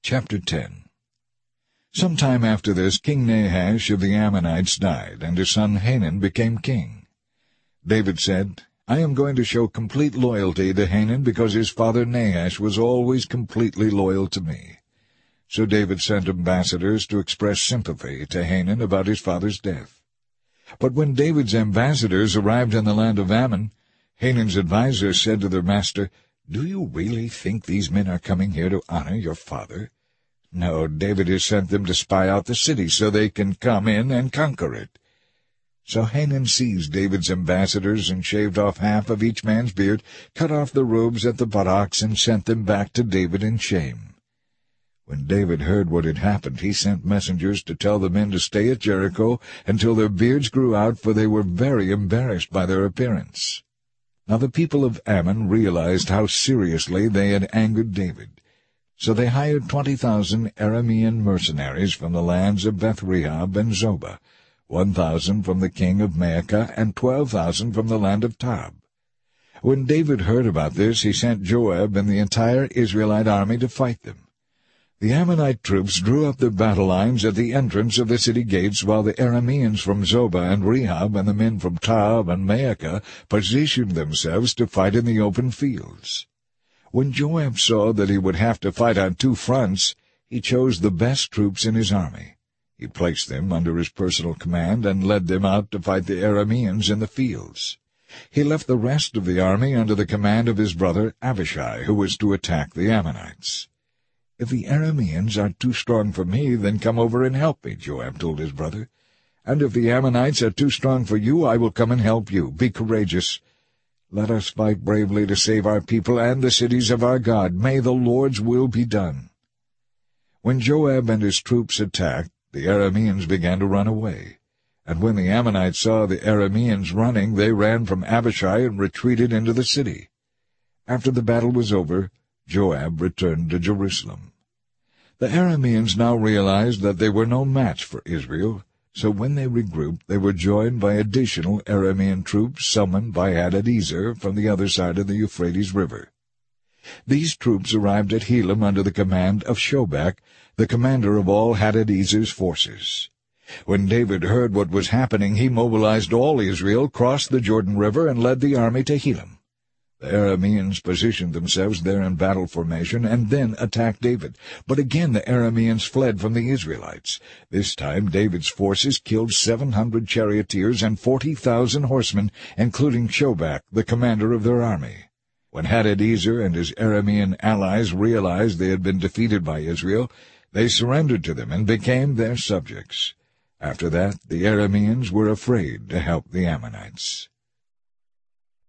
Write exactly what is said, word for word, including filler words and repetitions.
Chapter ten. Some time after this, King Nahash of the Ammonites died, and his son Hanun became king. David said, I am going to show complete loyalty to Hanun because his father Nahash was always completely loyal to me. So David sent ambassadors to express sympathy to Hanun about his father's death. But when David's ambassadors arrived in the land of Ammon, Hanun's advisers said to their master, Do you really think these men are coming here to honor your father? No, David has sent them to spy out the city so they can come in and conquer it. So Hanun seized David's ambassadors and shaved off half of each man's beard, cut off the robes at the buttocks, and sent them back to David in shame. When David heard what had happened, he sent messengers to tell the men to stay at Jericho until their beards grew out, for they were very embarrassed by their appearance. Now the people of Ammon realized how seriously they had angered David. So they hired twenty thousand Aramean mercenaries from the lands of Beth-rehob and Zobah, one thousand from the king of Maacah, and twelve thousand from the land of Tob. When David heard about this, he sent Joab and the entire Israelite army to fight them. The Ammonite troops drew up their battle lines at the entrance of the city gates, while the Arameans from Zobah and Rehob and the men from Tob and Maacah positioned themselves to fight in the open fields. When Joab saw that he would have to fight on two fronts, he chose the best troops in his army. He placed them under his personal command and led them out to fight the Arameans in the fields. He left the rest of the army under the command of his brother Abishai, who was to attack the Ammonites. If the Arameans are too strong for me, then come over and help me, Joab told his brother. And if the Ammonites are too strong for you, I will come and help you. Be courageous. Let us fight bravely to save our people and the cities of our God. May the Lord's will be done. When Joab and his troops attacked, the Arameans began to run away. And when the Ammonites saw the Arameans running, they ran from Abishai and retreated into the city. After the battle was over, Joab returned to Jerusalem. The Arameans now realized that they were no match for Israel, so when they regrouped, they were joined by additional Aramean troops summoned by Hadadezer from the other side of the Euphrates River. These troops arrived at Helam under the command of Shobach, the commander of all Hadadezer's forces. When David heard what was happening, he mobilized all Israel, crossed the Jordan River, and led the army to Helam. The Arameans positioned themselves there in battle formation and then attacked David. But again the Arameans fled from the Israelites. This time David's forces killed seven hundred charioteers and forty thousand horsemen, including Shobach, the commander of their army. When Hadadezer and his Aramean allies realized they had been defeated by Israel, they surrendered to them and became their subjects. After that, the Arameans were afraid to help the Ammonites.